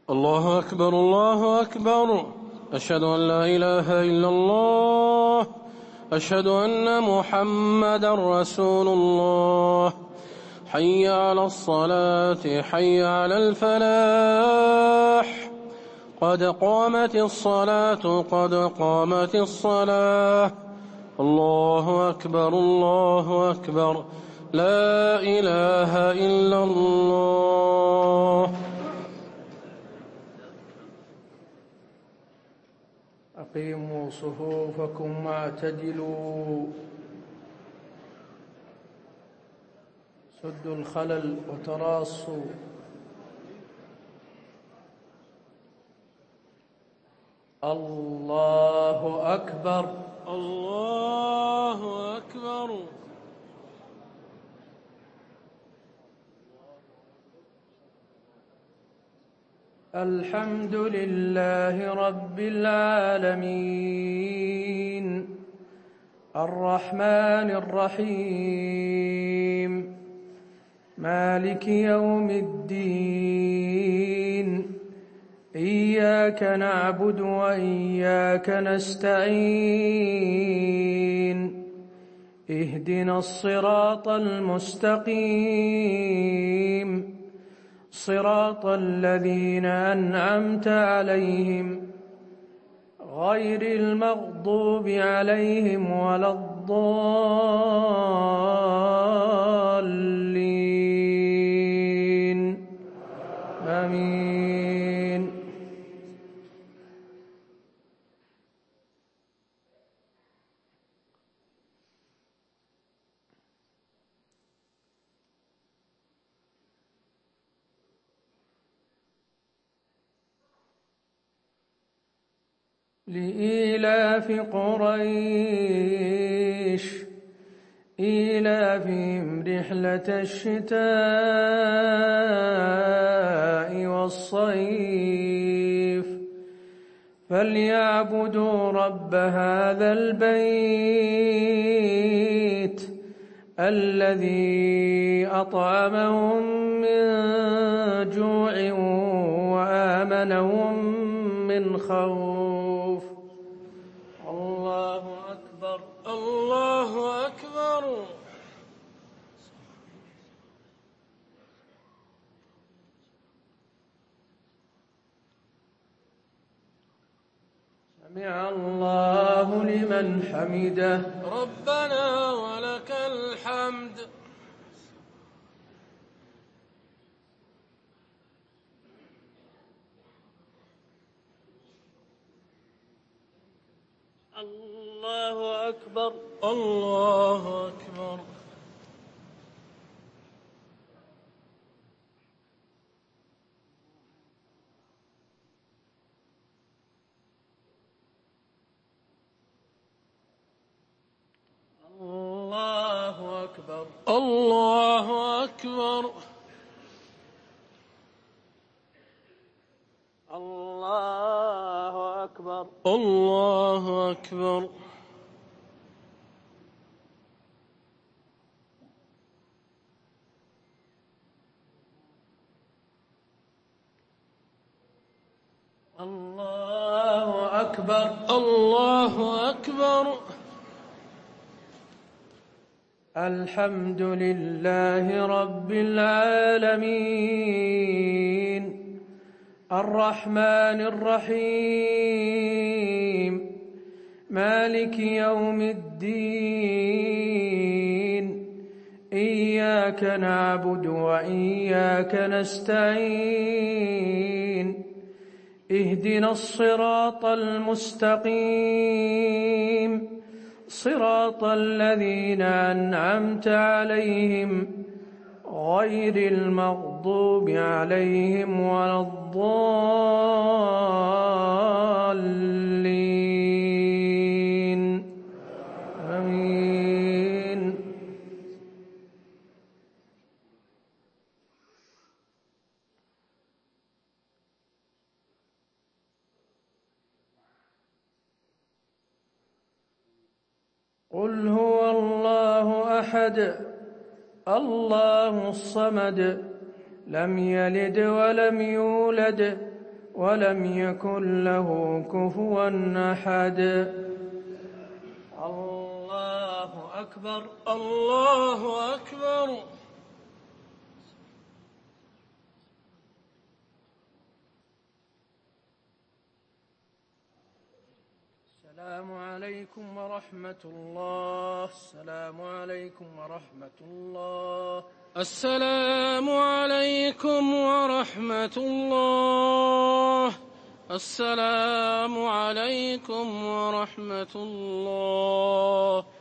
الله أكبر الله أكبر. أشهد أن لا إله إلا الله. أشهد أن محمدا رسول الله. حي على الصلاة حي على الفلاح. قد قامت الصلاة قد قامت الصلاة. الله أكبر الله أكبر. لا إله إلا الله. أقيموا صفوفكم واعتدلوا. سدوا الخلل وتراصوا. الله أكبر الله أكبر. الحمد لله رب العالمين الرحمن الرحيم مالك يوم الدين. إياك نعبد وإياك نستعين. اهدنا الصراط المستقيم صراط الذين أنعمت عليهم غير المغضوب عليهم ولا الضالين. آمين. لإيلاف قريش إيلافهم رحلة الشتاء والصيف فليعبدوا رب هذا البيت الذي أطعمهم من جوع وآمنهم من خوف. الله أكبر الله أكبر. سمع الله لمن حمده. ربنا ولك الحمد. الله أكبر الله أكبر. الله أكبر الله أكبر. الله أكبر الله أكبر. الله أكبر الله أكبر. الحمد لله رب العالمين الرحمن الرحيم مالك يوم الدين. إياك نعبد وإياك نستعين. اهدنا الصراط المستقيم صراط الذين أنعمت عليهم غير المغضوب عليهم ولا الضالين. آمين. قل هو الله أحد الله الصمد لم يلد ولم يولد ولم يكن له كفوا أحد. الله أكبر. الله أكبر. السلام عليكم ورحمة الله. السلام عليكم ورحمة الله. السلام عليكم ورحمة الله. السلام عليكم ورحمة الله.